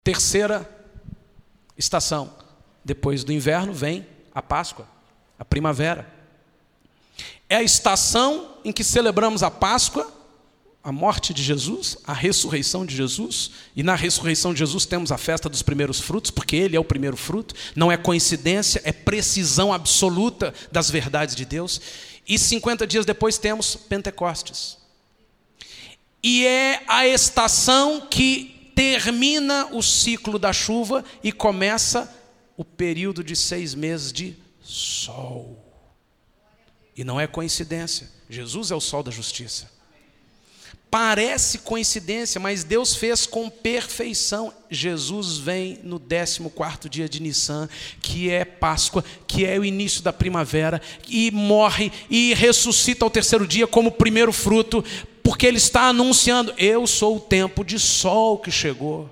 Terceira estação. Depois do inverno vem a Páscoa, a primavera. É a estação em que celebramos a Páscoa, a morte de Jesus, a ressurreição de Jesus. E na ressurreição de Jesus temos a festa dos primeiros frutos, porque Ele é o primeiro fruto. Não é coincidência, é precisão absoluta das verdades de Deus. E 50 dias depois temos Pentecostes. E é a estação que termina o ciclo da chuva e começa o período de 6 meses de sol. E não é coincidência, Jesus é o sol da justiça. Parece coincidência, mas Deus fez com perfeição. Jesus vem no 14º dia de Nissan, que é Páscoa, que é o início da primavera, e morre e ressuscita ao terceiro dia como primeiro fruto, porque Ele está anunciando: eu sou o tempo de sol que chegou.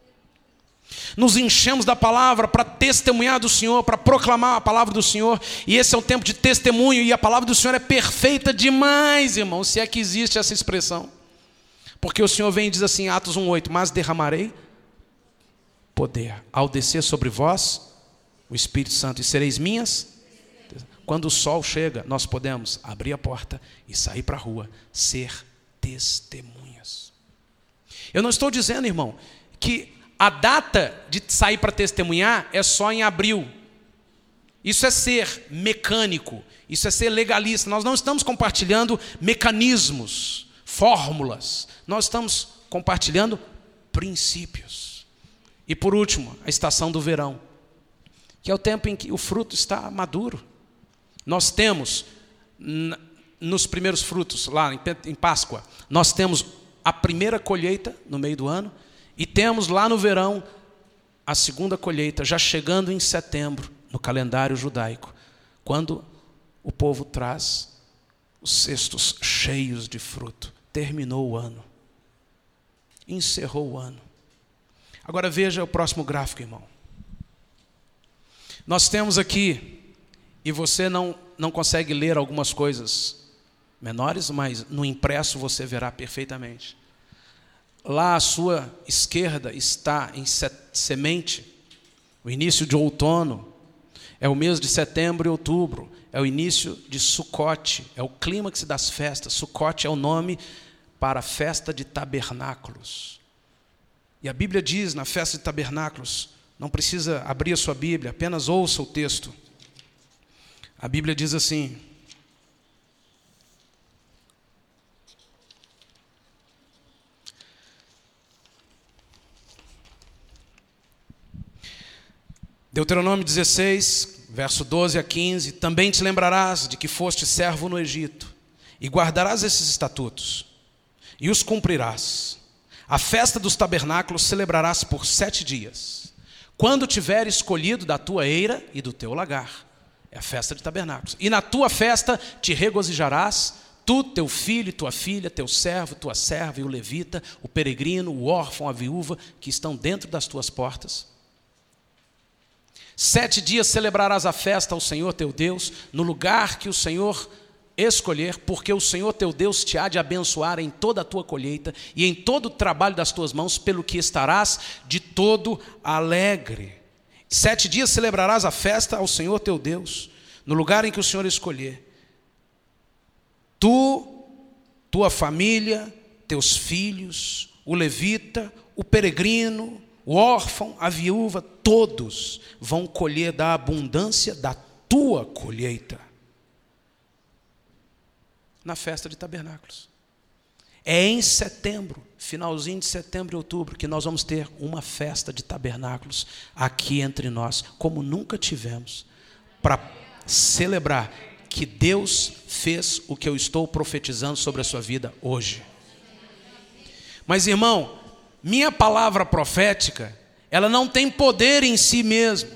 Nos enchemos da palavra para testemunhar do Senhor, para proclamar a palavra do Senhor, e esse é o tempo de testemunho, e a palavra do Senhor é perfeita demais, irmão, se é que existe essa expressão. Porque o Senhor vem e diz assim, Atos 1:8, mas derramarei poder ao descer sobre vós o Espírito Santo, e sereis minhas. Quando o sol chega, nós podemos abrir a porta e sair para a rua, ser testemunhas. Eu não estou dizendo, irmão, que a data de sair para testemunhar é só em abril. Isso é ser mecânico, isso é ser legalista. Nós não estamos compartilhando mecanismos, fórmulas. Nós estamos compartilhando princípios. E por último, a estação do verão, que é o tempo em que o fruto está maduro. Nós temos, nos primeiros frutos, lá em Páscoa, nós temos a primeira colheita no meio do ano, e temos lá no verão a segunda colheita, já chegando em setembro, no calendário judaico, quando o povo traz os cestos cheios de fruto. Terminou o ano. Encerrou o ano. Agora veja o próximo gráfico, irmão. Nós temos aqui, e você não consegue ler algumas coisas menores, mas no impresso você verá perfeitamente. Lá à sua esquerda está em semente, o início de outono, é o mês de setembro e outubro, é o início de Sucote, é o clímax das festas. Sucote é o nome para a festa de tabernáculos. E a Bíblia diz na festa de tabernáculos, não precisa abrir a sua Bíblia, apenas ouça o texto. A Bíblia diz assim: Deuteronômio 16, verso 12 a 15, também te lembrarás de que foste servo no Egito, e guardarás esses estatutos, e os cumprirás. A festa dos tabernáculos celebrarás por 7 dias, quando tiver escolhido da tua eira e do teu lagar. É a festa de tabernáculos. E na tua festa te regozijarás, tu, teu filho e tua filha, teu servo, tua serva e o levita, o peregrino, o órfão, a viúva, que estão dentro das tuas portas. 7 dias celebrarás a festa ao Senhor teu Deus, no lugar que o Senhor escolher, porque o Senhor teu Deus te há de abençoar em toda a tua colheita e em todo o trabalho das tuas mãos, pelo que estarás de todo alegre. 7 dias celebrarás a festa ao Senhor teu Deus, no lugar em que o Senhor escolher. Tu, tua família, teus filhos, o levita, o peregrino, o órfão, a viúva, todos vão colher da abundância da tua colheita. Na festa de tabernáculos. É em setembro, finalzinho de setembro e outubro, que nós vamos ter uma festa de tabernáculos aqui entre nós, como nunca tivemos, para celebrar que Deus fez o que eu estou profetizando sobre a sua vida hoje. Mas, irmão, minha palavra profética, ela não tem poder em si mesma.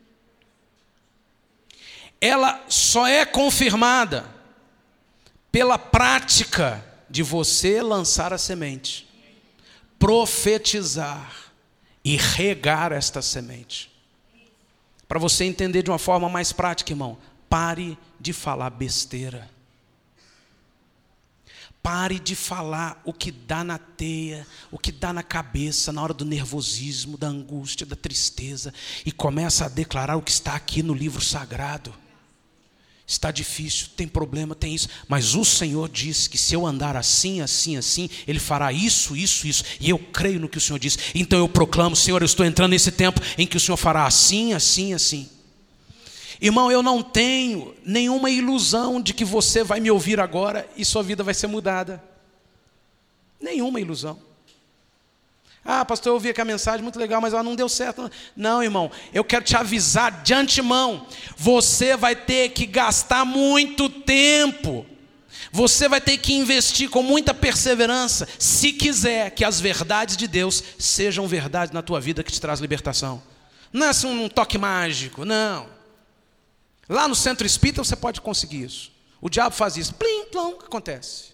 Ela só é confirmada pela prática de você lançar a semente, profetizar e regar esta semente. Para você entender de uma forma mais prática, irmão, pare de falar besteira. Pare de falar o que dá na teia, o que dá na cabeça, na hora do nervosismo, da angústia, da tristeza, e começa a declarar o que está aqui no livro sagrado. Está difícil, tem problema, tem isso, mas o Senhor disse que se eu andar assim, assim, assim, Ele fará isso, isso, isso, e eu creio no que o Senhor disse. Então eu proclamo: Senhor, eu estou entrando nesse tempo em que o Senhor fará assim, assim, assim. Irmão, eu não tenho nenhuma ilusão de que você vai me ouvir agora e sua vida vai ser mudada. Nenhuma ilusão. Ah, pastor, eu ouvi aquela mensagem muito legal, mas ela não deu certo. Não, irmão, eu quero te avisar de antemão. Você vai ter que gastar muito tempo. Você vai ter que investir com muita perseverança, se quiser que as verdades de Deus sejam verdades na tua vida que te traz libertação. Não é assim um toque mágico, não. Lá no centro espírita você pode conseguir isso. O diabo faz isso, plim, plom, acontece.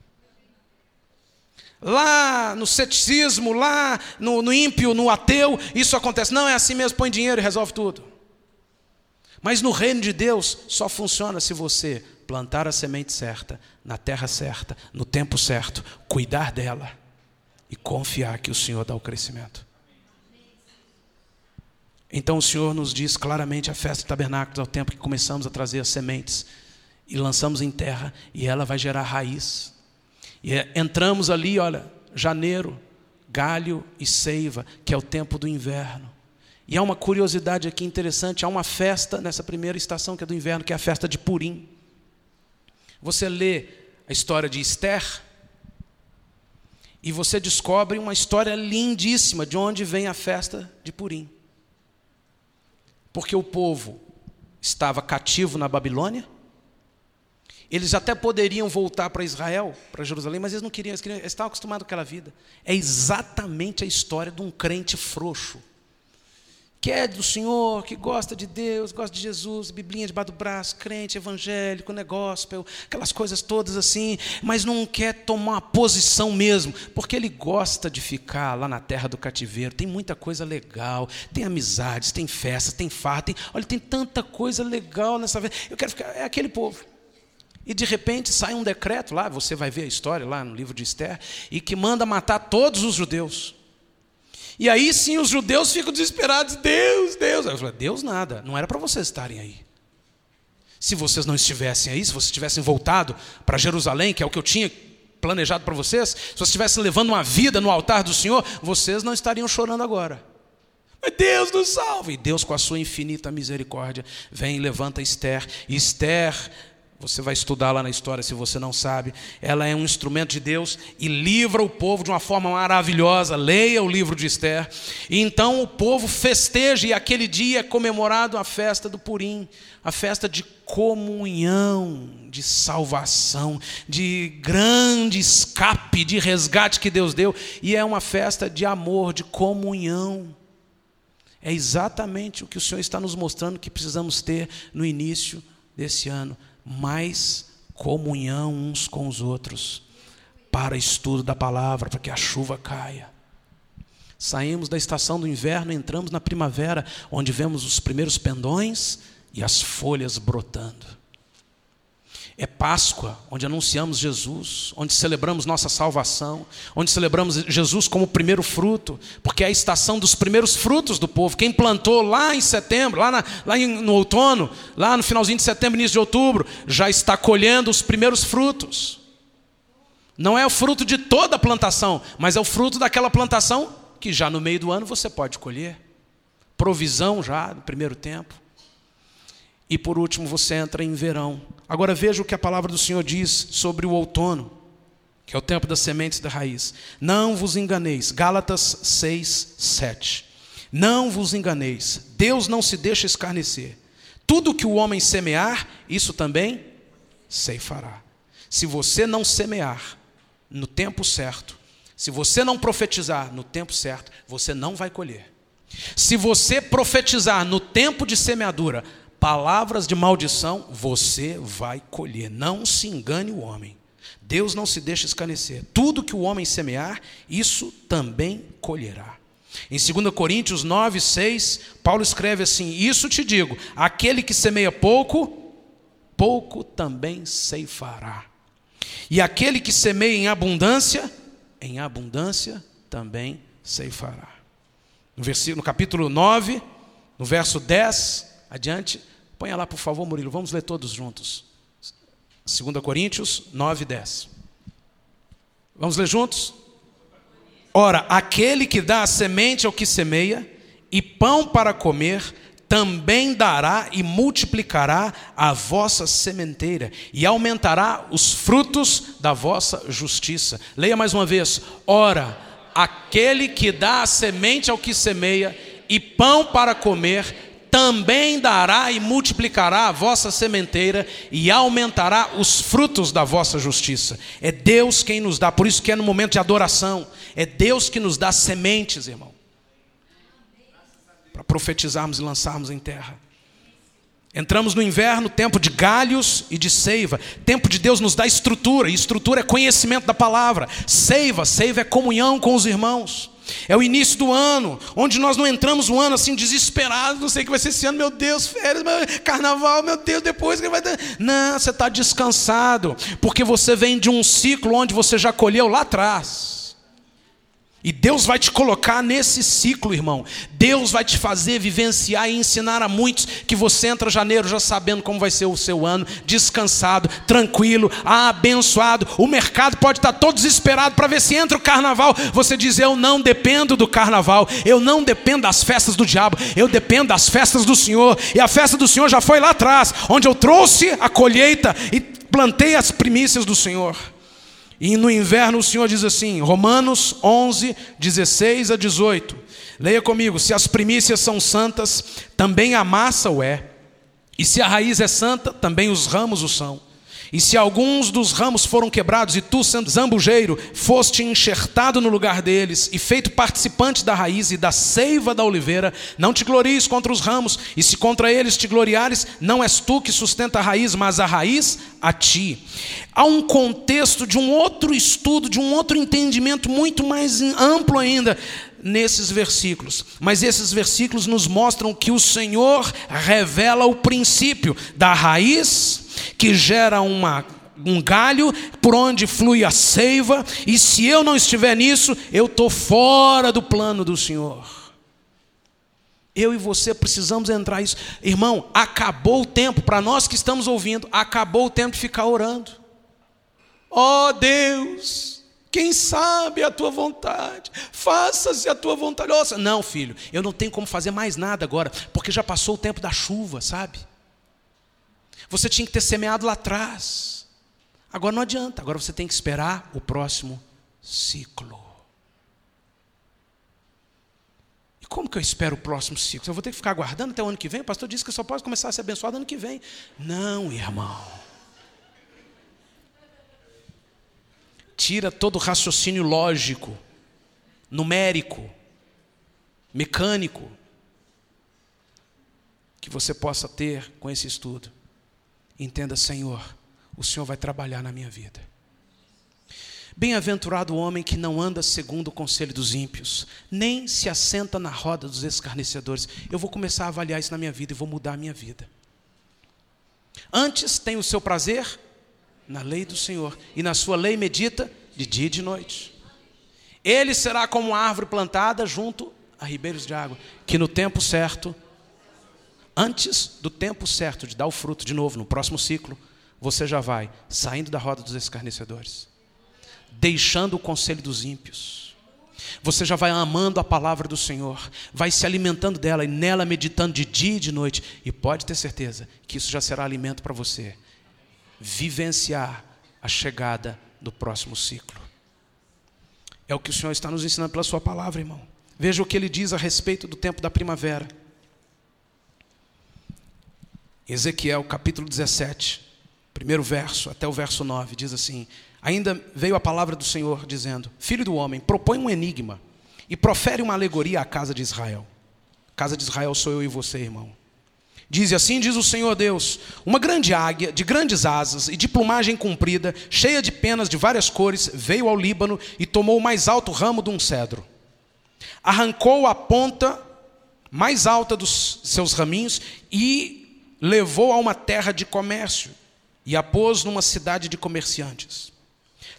Lá no ceticismo, lá no ímpio, no ateu, isso acontece. Não é assim mesmo, põe dinheiro e resolve tudo. Mas no reino de Deus só funciona se você plantar a semente certa, na terra certa, no tempo certo, cuidar dela e confiar que o Senhor dá o crescimento. Então o Senhor nos diz claramente: a festa de tabernáculos é o tempo que começamos a trazer as sementes e lançamos em terra, e ela vai gerar raiz. E entramos ali, olha, janeiro, galho e seiva, que é o tempo do inverno. E há uma curiosidade aqui interessante: há uma festa nessa primeira estação que é do inverno, que é a festa de Purim. Você lê a história de Esther e você descobre uma história lindíssima de onde vem a festa de Purim. Porque o povo estava cativo na Babilônia, eles até poderiam voltar para Israel, para Jerusalém, mas eles não queriam, eles estavam acostumados com aquela vida. É exatamente a história de um crente frouxo, que é do Senhor, que gosta de Deus, gosta de Jesus, biblinha debaixo do braço, crente, evangélico, gospel, aquelas coisas todas assim, mas não quer tomar uma posição mesmo, porque ele gosta de ficar lá na terra do cativeiro. Tem muita coisa legal, tem amizades, tem festas, tem farra, tem tanta coisa legal nessa vida. Eu quero ficar, é aquele povo. E de repente sai um decreto lá, você vai ver a história lá no livro de Esther, e que manda matar todos os judeus. E aí sim os judeus ficam desesperados: Deus, Deus. Eu falei: Deus nada, não era para vocês estarem aí. Se vocês não estivessem aí, se vocês tivessem voltado para Jerusalém, que é o que eu tinha planejado para vocês, se vocês estivessem levando uma vida no altar do Senhor, vocês não estariam chorando agora. Mas Deus nos salve. E Deus, com a sua infinita misericórdia, vem e levanta Esther. E Esther, você vai estudar lá na história se você não sabe, ela é um instrumento de Deus e livra o povo de uma forma maravilhosa. Leia o livro de Esther. E então o povo festeja, e aquele dia é comemorado a festa do Purim, a festa de comunhão, de salvação, de grande escape, de resgate que Deus deu. E é uma festa de amor, de comunhão. É exatamente o que o Senhor está nos mostrando que precisamos ter no início desse ano. Mais comunhão uns com os outros, para estudo da palavra, para que a chuva caia. Saímos da estação do inverno, entramos na primavera, onde vemos os primeiros pendões e as folhas brotando. É Páscoa, onde anunciamos Jesus, onde celebramos nossa salvação, onde celebramos Jesus como primeiro fruto, porque é a estação dos primeiros frutos do povo. Quem plantou lá em setembro, no outono, lá no finalzinho de setembro, início de outubro, já está colhendo os primeiros frutos. Não é o fruto de toda a plantação, mas é o fruto daquela plantação que já no meio do ano você pode colher. Provisão já no primeiro tempo. E por último você entra em verão. Agora veja o que a palavra do Senhor diz sobre o outono, que é o tempo das sementes da raiz. Não vos enganeis. Gálatas 6, 7. Não vos enganeis. Deus não se deixa escarnecer. Tudo que o homem semear, isso também ceifará. Se você não semear no tempo certo, se você não profetizar no tempo certo, você não vai colher. Se você profetizar no tempo de semeadura palavras de maldição, você vai colher. Não se engane o homem. Deus não se deixa escarnecer. Tudo que o homem semear, isso também colherá. Em 2 Coríntios 9, 6, Paulo escreve assim: isso te digo, aquele que semeia pouco, pouco também ceifará. E aquele que semeia em abundância também ceifará. No capítulo 9, no verso 10, adiante, ponha lá por favor, Murilo, vamos ler todos juntos. 2 Coríntios 9, 10. Vamos ler juntos? Ora, aquele que dá a semente ao que semeia, e pão para comer, também dará e multiplicará a vossa sementeira, e aumentará os frutos da vossa justiça. Leia mais uma vez. Ora, aquele que dá a semente ao que semeia, e pão para comer, também dará e multiplicará a vossa sementeira e aumentará os frutos da vossa justiça. É Deus quem nos dá, por isso que é no momento de adoração, é Deus que nos dá sementes, irmão, para profetizarmos e lançarmos em terra. Entramos no inverno, tempo de galhos e de seiva. Tempo de Deus nos dá estrutura, e estrutura é conhecimento da palavra. Seiva é comunhão com os irmãos. É o início do ano, onde nós não entramos um ano assim desesperados, não sei o que vai ser esse ano, meu Deus, férias, carnaval, meu Deus, depois que vai ter. Não, você está descansado, porque você vem de um ciclo onde você já colheu lá atrás. E Deus vai te colocar nesse ciclo, irmão. Deus vai te fazer vivenciar e ensinar a muitos que você entra janeiro já sabendo como vai ser o seu ano, descansado, tranquilo, abençoado. O mercado pode estar todo desesperado para ver se entra o carnaval. Você diz, eu não dependo do carnaval, eu não dependo das festas do diabo, eu dependo das festas do Senhor. E a festa do Senhor já foi lá atrás, onde eu trouxe a colheita e plantei as primícias do Senhor. E no inverno o Senhor diz assim, Romanos 11, 16 a 18. Leia comigo. Se as primícias são santas, também a massa o é. E se a raiz é santa, também os ramos o são. E se alguns dos ramos foram quebrados, e tu, sendo zambujeiro, foste enxertado no lugar deles, e feito participante da raiz e da seiva da oliveira, não te glories contra os ramos, e se contra eles te gloriares, não és tu que sustenta a raiz, mas a raiz a ti. Há um contexto de um outro estudo, de um outro entendimento muito mais amplo ainda nesses versículos. Mas esses versículos nos mostram que o Senhor revela o princípio da raiz, que gera um galho por onde flui a seiva, e se eu não estiver nisso, eu estou fora do plano do Senhor. Eu e você precisamos entrar nisso. Irmão, acabou o tempo, para nós que estamos ouvindo, acabou o tempo de ficar orando. Ó Deus, quem sabe a tua vontade, faça-se a tua vontade. Nossa, não, filho, eu não tenho como fazer mais nada agora, porque já passou o tempo da chuva, sabe? Você tinha que ter semeado lá atrás. Agora não adianta, agora você tem que esperar o próximo ciclo. E como que eu espero o próximo ciclo? Eu vou ter que ficar aguardando até o ano que vem? O pastor disse que só pode começar a ser abençoado ano que vem. Não, irmão. Tira todo o raciocínio lógico, numérico, mecânico, que você possa ter com esse estudo. Entenda, Senhor, o Senhor vai trabalhar na minha vida. Bem-aventurado o homem que não anda segundo o conselho dos ímpios, nem se assenta na roda dos escarnecedores. Eu vou começar a avaliar isso na minha vida e vou mudar a minha vida. Antes tem o seu prazer na lei do Senhor, e na sua lei medita de dia e de noite. Ele será como uma árvore plantada junto a ribeiros de água, que no tempo certo, antes do tempo certo de dar o fruto de novo, no próximo ciclo, você já vai saindo da roda dos escarnecedores, deixando o conselho dos ímpios. Você já vai amando a palavra do Senhor, vai se alimentando dela e nela meditando de dia e de noite. E pode ter certeza que isso já será alimento para você vivenciar a chegada do próximo ciclo. É o que o Senhor está nos ensinando pela sua palavra, irmão. Veja o que ele diz a respeito do tempo da primavera. Ezequiel capítulo 17, primeiro verso até o verso 9, diz assim: ainda veio a palavra do Senhor dizendo: filho do homem, propõe um enigma e profere uma alegoria à casa de Israel. Casa de Israel sou eu e você, irmão. Diz assim, diz o Senhor Deus: uma grande águia, de grandes asas e de plumagem comprida, cheia de penas de várias cores, veio ao Líbano e tomou o mais alto ramo de um cedro. Arrancou a ponta mais alta dos seus raminhos e levou a uma terra de comércio e a pôs numa cidade de comerciantes.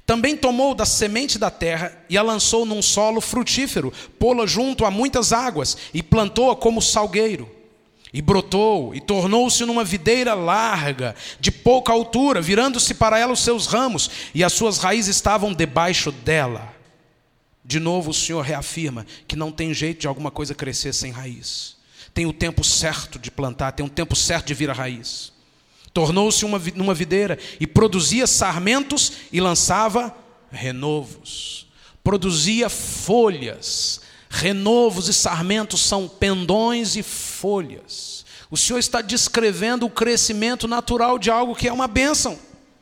Também tomou da semente da terra e a lançou num solo frutífero, pô-la junto a muitas águas e plantou-a como salgueiro. E brotou e tornou-se numa videira larga, de pouca altura, virando-se para ela os seus ramos, e as suas raízes estavam debaixo dela. De novo o Senhor reafirma que não tem jeito de alguma coisa crescer sem raiz. Tem o tempo certo de plantar, tem o tempo certo de vir a raiz. Tornou-se numa videira e produzia sarmentos e lançava renovos. Produzia folhas. Renovos e sarmentos são pendões e folhas. O Senhor está descrevendo o crescimento natural de algo que é uma bênção.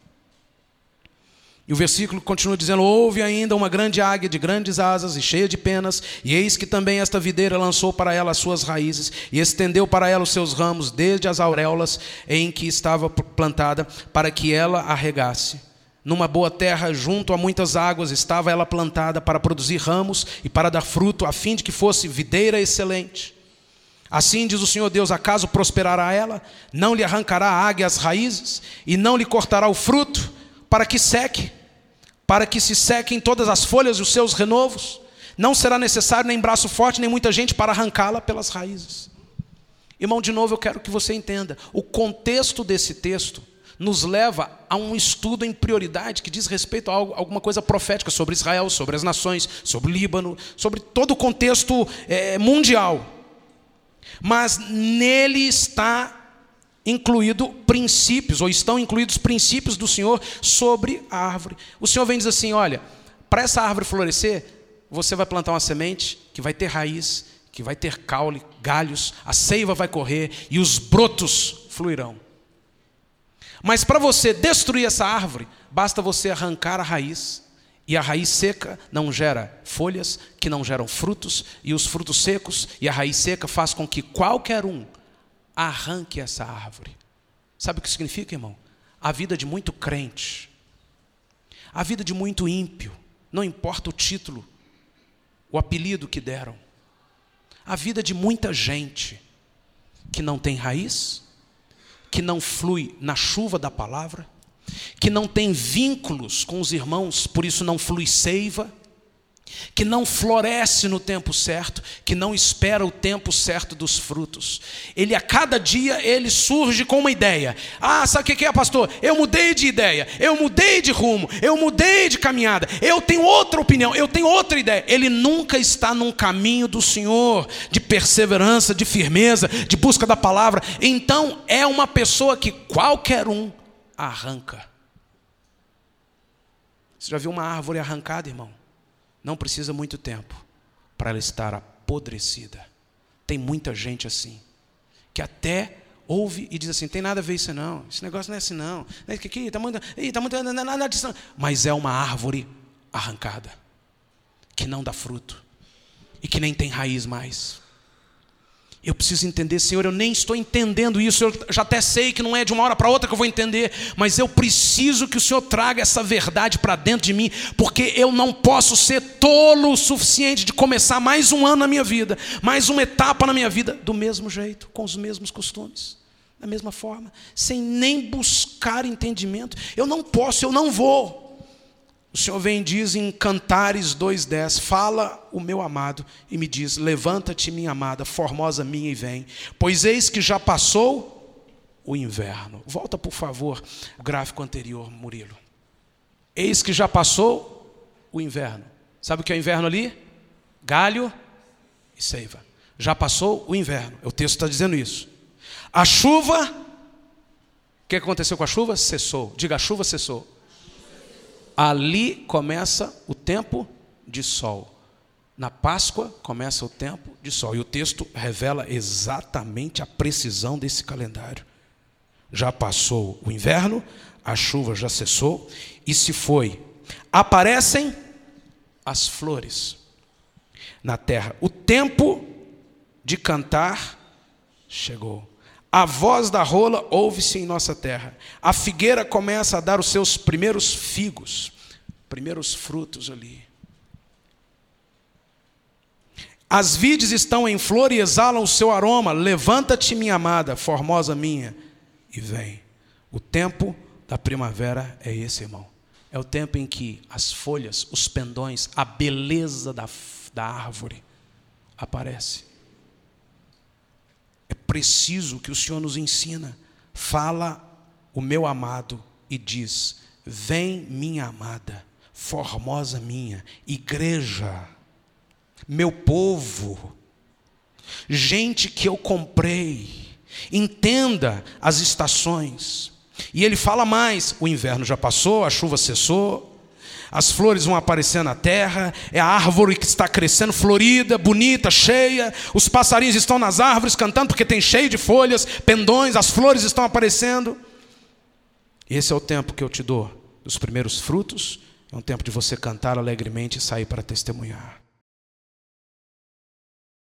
E o versículo continua dizendo: houve ainda uma grande águia de grandes asas e cheia de penas, e eis que também esta videira lançou para ela as suas raízes, e estendeu para ela os seus ramos, desde as auréolas em que estava plantada, para que ela a regasse. Numa boa terra, junto a muitas águas, estava ela plantada para produzir ramos e para dar fruto, a fim de que fosse videira excelente. Assim diz o Senhor Deus: acaso prosperará ela? Não lhe arrancará a águia as raízes, e não lhe cortará o fruto, para que seque, para que se sequem todas as folhas e os seus renovos. Não será necessário nem braço forte, nem muita gente para arrancá-la pelas raízes. Irmão, de novo eu quero que você entenda, o contexto desse texto nos leva a um estudo em prioridade que diz respeito a alguma coisa profética sobre Israel, sobre as nações, sobre o Líbano, sobre todo o contexto mundial. Mas nele está incluído princípios, ou estão incluídos princípios do Senhor sobre a árvore. O Senhor vem dizer assim: olha, para essa árvore florescer, você vai plantar uma semente que vai ter raiz, que vai ter caule, galhos, a seiva vai correr e os brotos fluirão. Mas para você destruir essa árvore, basta você arrancar a raiz, e a raiz seca não gera folhas, que não geram frutos, e os frutos secos e a raiz seca faz com que qualquer um arranque essa árvore. Sabe o que significa, irmão? A vida de muito crente, a vida de muito ímpio, não importa o título, o apelido que deram, a vida de muita gente que não tem raiz, que não flui na chuva da palavra, que não tem vínculos com os irmãos, por isso não flui seiva, que não floresce no tempo certo, que não espera o tempo certo dos frutos. Ele a cada dia ele surge com uma ideia. Ah, sabe o que é, pastor? Eu mudei de ideia, eu mudei de rumo, eu mudei de caminhada, eu tenho outra opinião, eu tenho outra ideia. Ele nunca está num caminho do Senhor, de perseverança, de firmeza, de busca da palavra. Então é uma pessoa que qualquer um arranca. Você já viu uma árvore arrancada, irmão? Não precisa muito tempo para ela estar apodrecida. Tem muita gente assim, que até ouve e diz assim: tem nada a ver isso não, esse negócio não é assim não, está muito, nada disso não. Mas é uma árvore arrancada, que não dá fruto, e que nem tem raiz mais. Eu preciso entender, Senhor, eu nem estou entendendo isso, eu já até sei que não é de uma hora para outra que eu vou entender, mas eu preciso que o Senhor traga essa verdade para dentro de mim, porque eu não posso ser tolo o suficiente de começar mais um ano na minha vida, mais uma etapa na minha vida, do mesmo jeito, com os mesmos costumes, da mesma forma, sem nem buscar entendimento. Eu não posso, eu não vou. O Senhor vem e diz em Cantares 2:10, fala o meu amado e me diz: levanta-te, minha amada, formosa minha, e vem, pois eis que já passou o inverno. Volta, por favor, o gráfico anterior, Murilo. Eis que já passou o inverno. Sabe o que é o inverno ali? Galho e seiva. Já passou o inverno, o texto está dizendo isso. A chuva, o que aconteceu com a chuva? Cessou. Diga: a chuva cessou. Ali começa o tempo de sol. Na Páscoa começa o tempo de sol. E o texto revela exatamente a precisão desse calendário. Já passou o inverno, a chuva já cessou e se foi. Aparecem as flores na terra. O tempo de cantar chegou. A voz da rola ouve-se em nossa terra. A figueira começa a dar os seus primeiros figos, primeiros frutos ali. As vides estão em flor e exalam o seu aroma. Levanta-te, minha amada, formosa minha, e vem. O tempo da primavera é esse, irmão. É o tempo em que as folhas, os pendões, a beleza da árvore aparece. É preciso que o Senhor nos ensina. Fala o meu amado e diz: vem minha amada, formosa minha, igreja, meu povo, gente que eu comprei, entenda as estações. E ele fala mais: o inverno já passou, a chuva cessou, as flores vão aparecer na terra, é a árvore que está crescendo, florida, bonita, cheia, os passarinhos estão nas árvores cantando porque tem cheio de folhas, pendões, as flores estão aparecendo. Esse é o tempo que eu te dou dos primeiros frutos. É um tempo de você cantar alegremente e sair para testemunhar.